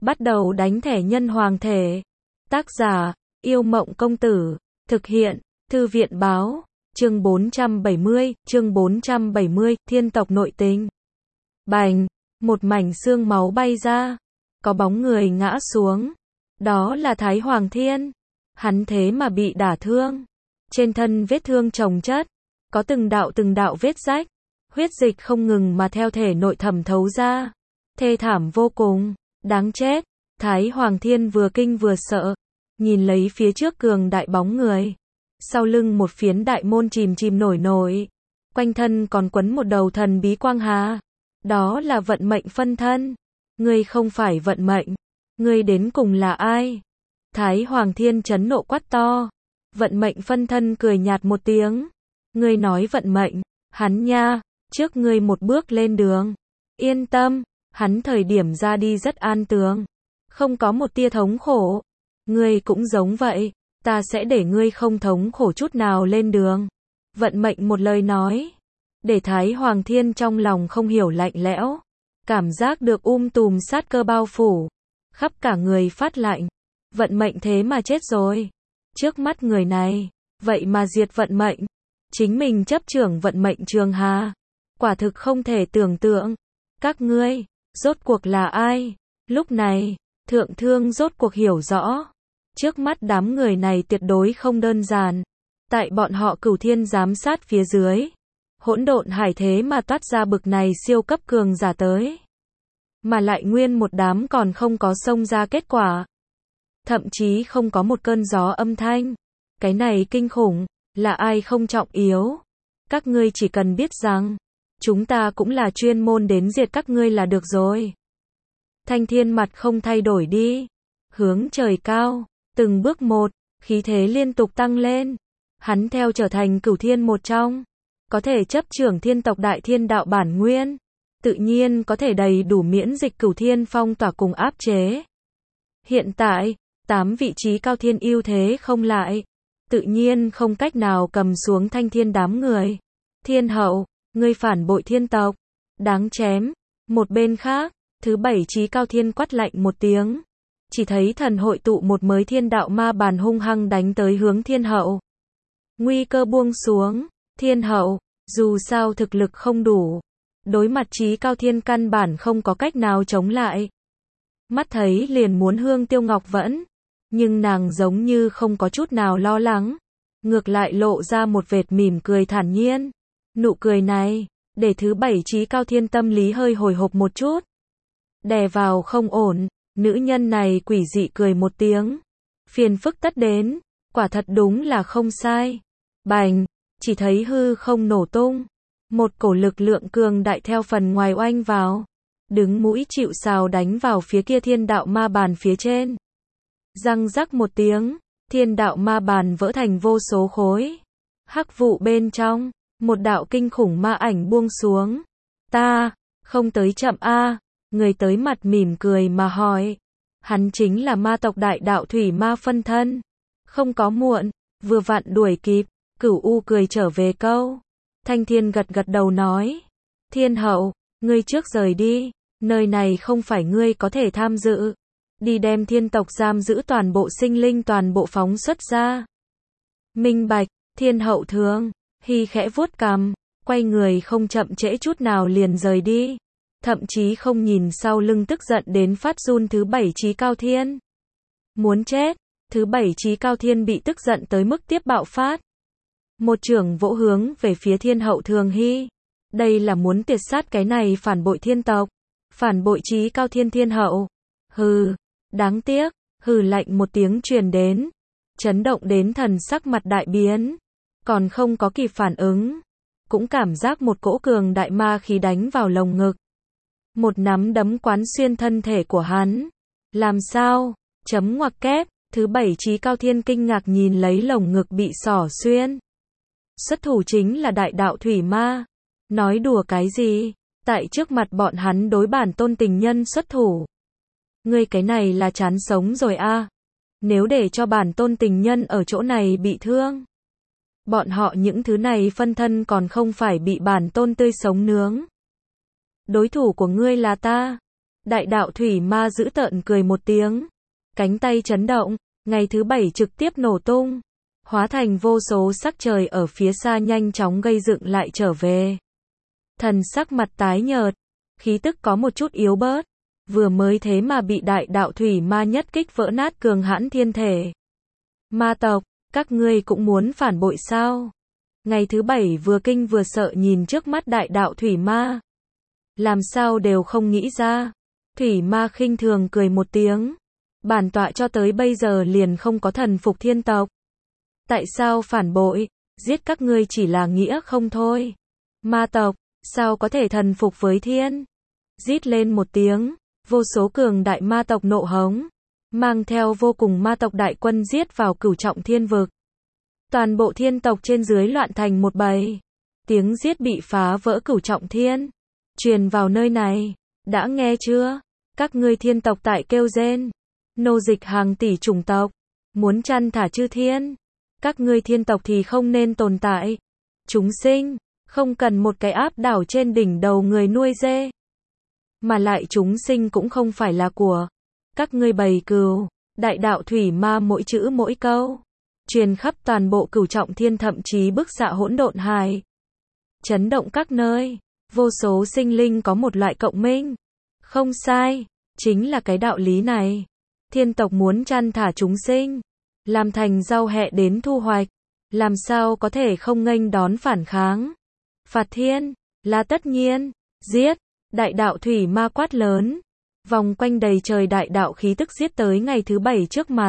Bắt đầu đánh thẻ nhân hoàng thể. Tác giả, Yêu Mộng Công Tử. Thực hiện, Thư viện Báo. Chương 470, thiên tộc nội tình. Bành, một mảnh xương máu bay ra. Có bóng người ngã xuống. Đó là Thái Hoàng Thiên. Hắn thế mà bị đả thương. Trên thân vết thương chồng chất. Có từng đạo vết rách. Huyết dịch không ngừng mà theo thể nội thẩm thấu ra. Thê thảm vô cùng. Đáng chết. Thái Hoàng Thiên vừa kinh vừa sợ. Nhìn lấy phía trước cường đại bóng người. Sau lưng một phiến đại môn chìm nổi nổi. Quanh thân còn quấn một đầu thần bí quang hà. Đó là vận mệnh phân thân. Ngươi không phải vận mệnh. Ngươi đến cùng là ai? Thái Hoàng Thiên chấn nộ quát to. Vận mệnh phân thân cười nhạt một tiếng. Ngươi nói vận mệnh, hắn nha, trước ngươi một bước lên đường. Yên tâm, hắn thời điểm ra đi rất an tường. Không có một tia thống khổ. Ngươi cũng giống vậy, ta sẽ để ngươi không thống khổ chút nào lên đường. Vận mệnh một lời nói. Để Thái Hoàng Thiên trong lòng không hiểu lạnh lẽo. Cảm giác được tùm sát cơ bao phủ. Khắp cả người phát lạnh. Vận mệnh thế mà chết rồi. Trước mắt người này, vậy mà diệt vận mệnh. Chính mình chấp trưởng vận mệnh trường hà. Quả thực không thể tưởng tượng. Các ngươi, rốt cuộc là ai? Lúc này, Thượng Thương rốt cuộc hiểu rõ. Trước mắt đám người này tuyệt đối không đơn giản. Tại bọn họ Cửu Thiên giám sát phía dưới. Hỗn độn hải thế mà toát ra bực này siêu cấp cường giả tới. Mà lại nguyên một đám còn không có xông ra kết quả. Thậm chí không có một cơn gió âm thanh. Cái này kinh khủng, là ai không trọng yếu. Các ngươi chỉ cần biết rằng, chúng ta cũng là chuyên môn đến diệt các ngươi là được rồi. Thanh Thiên mặt không thay đổi đi. Hướng trời cao, từng bước một, khí thế liên tục tăng lên. Hắn theo trở thành Cửu Thiên một trong. Có thể chấp trưởng thiên tộc đại thiên đạo bản nguyên. Tự nhiên có thể đầy đủ miễn dịch Cửu Thiên phong tỏa cùng áp chế. Hiện tại, 8 vị trí cao thiên ưu thế không lại. Tự nhiên không cách nào cầm xuống Thanh Thiên đám người. Thiên hậu, ngươi phản bội thiên tộc. Đáng chém. Một bên khác, thứ 7 trí cao thiên quát lạnh một tiếng. Chỉ thấy thần hội tụ một mới thiên đạo ma bàn hung hăng đánh tới hướng thiên hậu. Nguy cơ buông xuống. Thiên hậu, dù sao thực lực không đủ. Đối mặt trí cao thiên căn bản không có cách nào chống lại. Mắt thấy liền muốn hương tiêu ngọc vẫn. Nhưng nàng giống như không có chút nào lo lắng. Ngược lại lộ ra một vệt mỉm cười thản nhiên. Nụ cười này, để thứ 7 trí cao thiên tâm lý hơi hồi hộp một chút. Đè vào không ổn, nữ nhân này quỷ dị cười một tiếng. Phiền phức tất đến, quả thật đúng là không sai. Bành, chỉ thấy hư không nổ tung. Một cổ lực lượng cường đại theo phần ngoài oanh vào. Đứng mũi chịu sào đánh vào phía kia thiên đạo ma bàn phía trên. Răng rắc một tiếng, thiên đạo ma bàn vỡ thành vô số khối. Hắc vụ bên trong, một đạo kinh khủng ma ảnh buông xuống. Ta, không tới chậm a. Người tới mặt mỉm cười mà hỏi. Hắn chính là ma tộc đại đạo thủy ma phân thân. Không có muộn, vừa vặn đuổi kịp. Cửu U cười trở về câu. Thanh Thiên gật đầu nói. Thiên hậu, ngươi trước rời đi. Nơi này không phải ngươi có thể tham dự. Đi đem thiên tộc giam giữ toàn bộ sinh linh toàn bộ phóng xuất ra. Minh bạch, thiên hậu thương. Hy khẽ vuốt cằm. Quay người không chậm trễ chút nào liền rời đi. Thậm chí không nhìn sau lưng tức giận đến phát run thứ 7 trí cao thiên. Muốn chết. Thứ 7 trí cao thiên bị tức giận tới mức tiếp bạo phát. Một chưởng vỗ hướng về phía thiên hậu Thường Hy. Đây là muốn tiệt sát cái này phản bội thiên tộc. Phản bội trí cao thiên thiên hậu. Hừ, đáng tiếc, hừ lạnh một tiếng truyền đến. Chấn động đến thần sắc mặt đại biến. Còn không có kịp phản ứng. Cũng cảm giác một cỗ cường đại ma khí đánh vào lồng ngực. Một nắm đấm quán xuyên thân thể của hắn. Làm sao? Chấm ngoặc kép, thứ 7 trí cao thiên kinh ngạc nhìn lấy lồng ngực bị xỏ xuyên. Xuất thủ chính là đại đạo thủy ma. Nói đùa cái gì? Tại trước mặt bọn hắn đối bản tôn tình nhân xuất thủ. Ngươi cái này là chán sống rồi a. Nếu để cho bản tôn tình nhân ở chỗ này bị thương. Bọn họ những thứ này phân thân còn không phải bị bản tôn tươi sống nướng. Đối thủ của ngươi là ta. Đại đạo thủy ma dữ tợn cười một tiếng. Cánh tay chấn động, ngày thứ 7 trực tiếp nổ tung. Hóa thành vô số sắc trời ở phía xa nhanh chóng gây dựng lại trở về. Thần sắc mặt tái nhợt, khí tức có một chút yếu bớt. Vừa mới thế mà bị đại đạo thủy ma nhất kích vỡ nát cường hãn thiên thể. Ma tộc, các ngươi cũng muốn phản bội sao? Ngày thứ 7 vừa kinh vừa sợ nhìn trước mắt đại đạo thủy ma. Làm sao đều không nghĩ ra. Thủy ma khinh thường cười một tiếng. Bản tọa cho tới bây giờ liền không có thần phục thiên tộc. Tại sao phản bội? Giết các ngươi chỉ là nghĩa không thôi. Ma tộc, sao có thể thần phục với thiên? Rít lên một tiếng, vô số cường đại ma tộc nộ hống, mang theo vô cùng ma tộc đại quân giết vào cửu trọng thiên vực. Toàn bộ thiên tộc trên dưới loạn thành một bầy. Tiếng giết bị phá vỡ cửu trọng thiên, truyền vào nơi này. Đã nghe chưa? Các ngươi thiên tộc tại kêu rên. Nô dịch hàng tỷ chủng tộc, muốn chăn thả chư thiên. Các ngươi thiên tộc thì không nên tồn tại. Chúng sinh, không cần một cái áp đảo trên đỉnh đầu người nuôi dê. Mà lại chúng sinh cũng không phải là của các ngươi bầy cừu. Đại đạo thủy ma mỗi chữ mỗi câu truyền khắp toàn bộ cửu trọng thiên, thậm chí bức xạ hỗn độn hải, chấn động các nơi. Vô số sinh linh có một loại cộng minh. Không sai, chính là cái đạo lý này. Thiên tộc muốn chăn thả chúng sinh, làm thành rau hẹ đến thu hoạch, làm sao có thể không nghênh đón phản kháng. Phạt thiên là tất nhiên. Giết! Đại đạo thủy ma quát lớn, vòng quanh đầy trời đại đạo khí tức giết tới ngày thứ 7 trước mặt.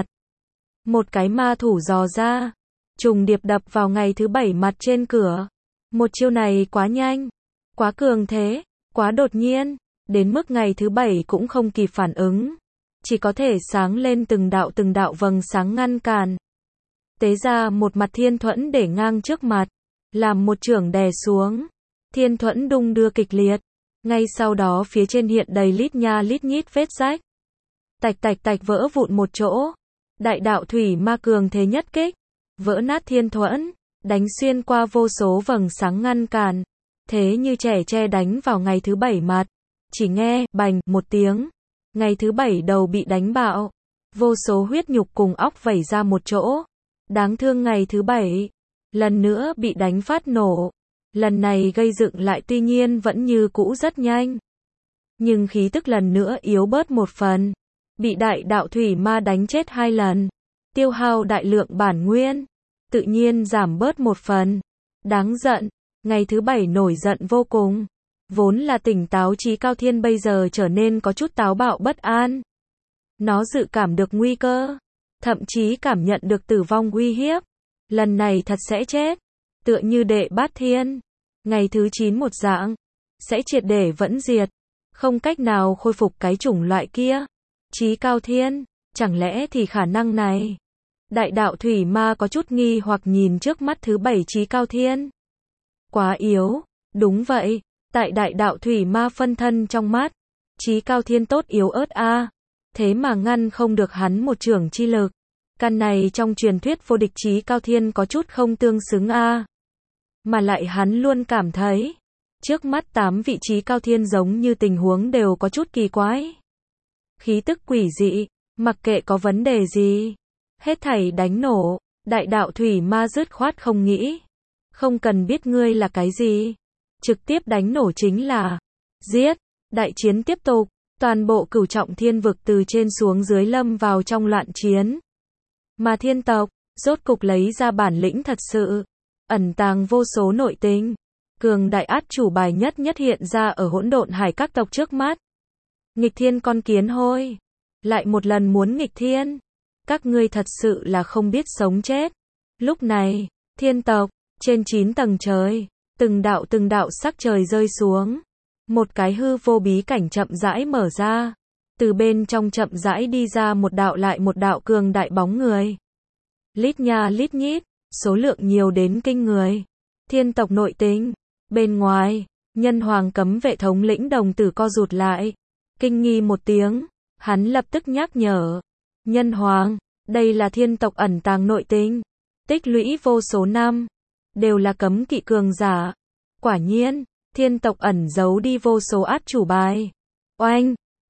Một cái ma thủ dò ra, trùng điệp đập vào ngày thứ 7 mặt trên cửa. Một chiêu này quá nhanh, quá cường thế, quá đột nhiên, đến mức ngày thứ 7 cũng không kịp phản ứng, chỉ có thể sáng lên từng đạo vầng sáng ngăn cản. Tế ra một mặt thiên thuẫn để ngang trước mặt, làm một chưởng đè xuống. Thiên thuẫn đung đưa kịch liệt, ngay sau đó phía trên hiện đầy lít nha lít nhít vết rách. Tạch tạch tạch vỡ vụn một chỗ. Đại đạo thủy ma cường thế nhất kích, vỡ nát thiên thuẫn, đánh xuyên qua vô số vầng sáng ngăn cản. Thế như trẻ tre đánh vào ngày thứ 7 mặt. Chỉ nghe, bành, một tiếng. Ngày thứ 7 đầu bị đánh bạo. Vô số huyết nhục cùng óc vẩy ra một chỗ. Đáng thương ngày thứ 7. Lần nữa bị đánh phát nổ. Lần này gây dựng lại tuy nhiên vẫn như cũ rất nhanh. Nhưng khí tức lần nữa yếu bớt một phần. Bị đại đạo thủy ma đánh chết 2 lần. Tiêu hao đại lượng bản nguyên. Tự nhiên giảm bớt một phần. Đáng giận. Ngày thứ 7 nổi giận vô cùng. Vốn là tỉnh táo trí cao thiên bây giờ trở nên có chút táo bạo bất an. Nó dự cảm được nguy cơ. Thậm chí cảm nhận được tử vong uy hiếp. Lần này thật sẽ chết. Tựa như đệ bát thiên. Ngày thứ 9 một dạng. Sẽ triệt để vẫn diệt. Không cách nào khôi phục cái chủng loại kia. Trí cao thiên. Chẳng lẽ thì khả năng này. Đại đạo thủy ma có chút nghi hoặc nhìn trước mắt thứ 7 trí cao thiên. Quá yếu. Đúng vậy. Tại đại đạo thủy ma phân thân trong mắt. Trí cao thiên tốt yếu ớt a. Thế mà ngăn không được hắn một chưởng chi lực. Căn này trong truyền thuyết vô địch trí cao thiên có chút không tương xứng a. Mà lại hắn luôn cảm thấy. Trước mắt 8 vị trí cao thiên giống như tình huống đều có chút kỳ quái. Khí tức quỷ dị. Mặc kệ có vấn đề gì. Hết thảy đánh nổ. Đại đạo thủy ma dứt khoát không nghĩ. Không cần biết ngươi là cái gì. Trực tiếp đánh nổ chính là. Giết. Đại chiến tiếp tục. Toàn bộ cửu trọng thiên vực từ trên xuống dưới lâm vào trong loạn chiến. Mà thiên tộc, rốt cục lấy ra bản lĩnh thật sự. Ẩn tàng vô số nội tình. Cường đại át chủ bài nhất nhất hiện ra ở hỗn độn hải các tộc trước mắt. Nghịch thiên con kiến hôi. Lại một lần muốn nghịch thiên. Các ngươi thật sự là không biết sống chết. Lúc này, thiên tộc, trên 9 tầng trời, từng đạo sắc trời rơi xuống. Một cái hư vô bí cảnh chậm rãi mở ra. Từ bên trong chậm rãi đi ra một đạo lại một đạo cường đại bóng người. Lít nha lít nhít, số lượng nhiều đến kinh người. Thiên tộc nội tình. Bên ngoài, nhân hoàng cấm vệ thống lĩnh đồng tử co rụt lại. Kinh nghi một tiếng, hắn lập tức nhắc nhở. Nhân hoàng, đây là thiên tộc ẩn tàng nội tình. Tích lũy vô số năm. Đều là cấm kỵ cường giả. Quả nhiên, thiên tộc ẩn giấu đi vô số át chủ bài. Oanh!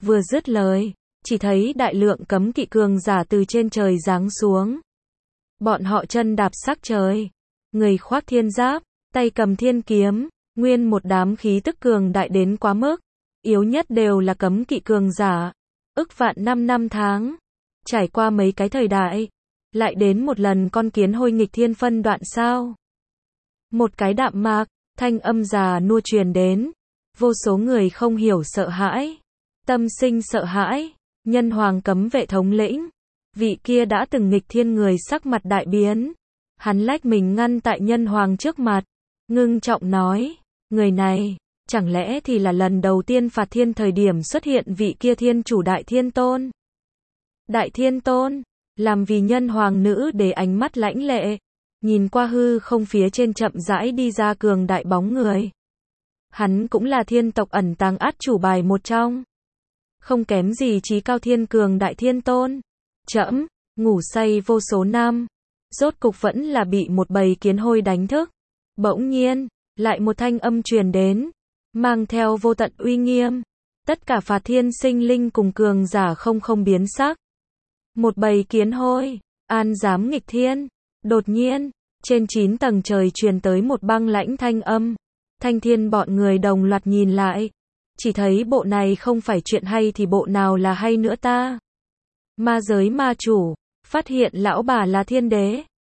Vừa dứt lời, chỉ thấy đại lượng cấm kỵ cường giả từ trên trời giáng xuống. Bọn họ chân đạp sắc trời, người khoác thiên giáp, tay cầm thiên kiếm, nguyên một đám khí tức cường đại đến quá mức. Yếu nhất đều là cấm kỵ cường giả. Ức vạn năm tháng, trải qua mấy cái thời đại, lại đến một lần con kiến hôi nghịch thiên phân đoạn sao. Một cái đạm mạc, thanh âm già nua truyền đến, vô số người không hiểu sợ hãi, tâm sinh sợ hãi. Nhân hoàng cấm vệ thống lĩnh, vị kia đã từng nghịch thiên người sắc mặt đại biến, hắn lách mình ngăn tại nhân hoàng trước mặt, ngưng trọng nói, người này, chẳng lẽ thì là lần đầu tiên phạt thiên thời điểm xuất hiện vị kia thiên chủ đại thiên tôn. Đại thiên tôn, làm vì nhân hoàng nữ để ánh mắt lãnh lệ, nhìn qua hư không phía trên chậm rãi đi ra cường đại bóng người. Hắn cũng là thiên tộc ẩn tàng át chủ bài một trong. Không kém gì chí cao thiên cường đại thiên tôn. Trẫm, ngủ say vô số năm, rốt cục vẫn là bị một bầy kiến hôi đánh thức. Bỗng nhiên, lại một thanh âm truyền đến, mang theo vô tận uy nghiêm. Tất cả phạt thiên sinh linh cùng cường giả không biến sắc. Một bầy kiến hôi, an dám nghịch thiên. Đột nhiên, trên 9 tầng trời truyền tới một băng lãnh thanh âm. Thanh thiên bọn người đồng loạt nhìn lại. Chỉ thấy bộ này không phải chuyện hay thì bộ nào là hay nữa ta. Ma giới ma chủ, phát hiện lão bà là thiên đế.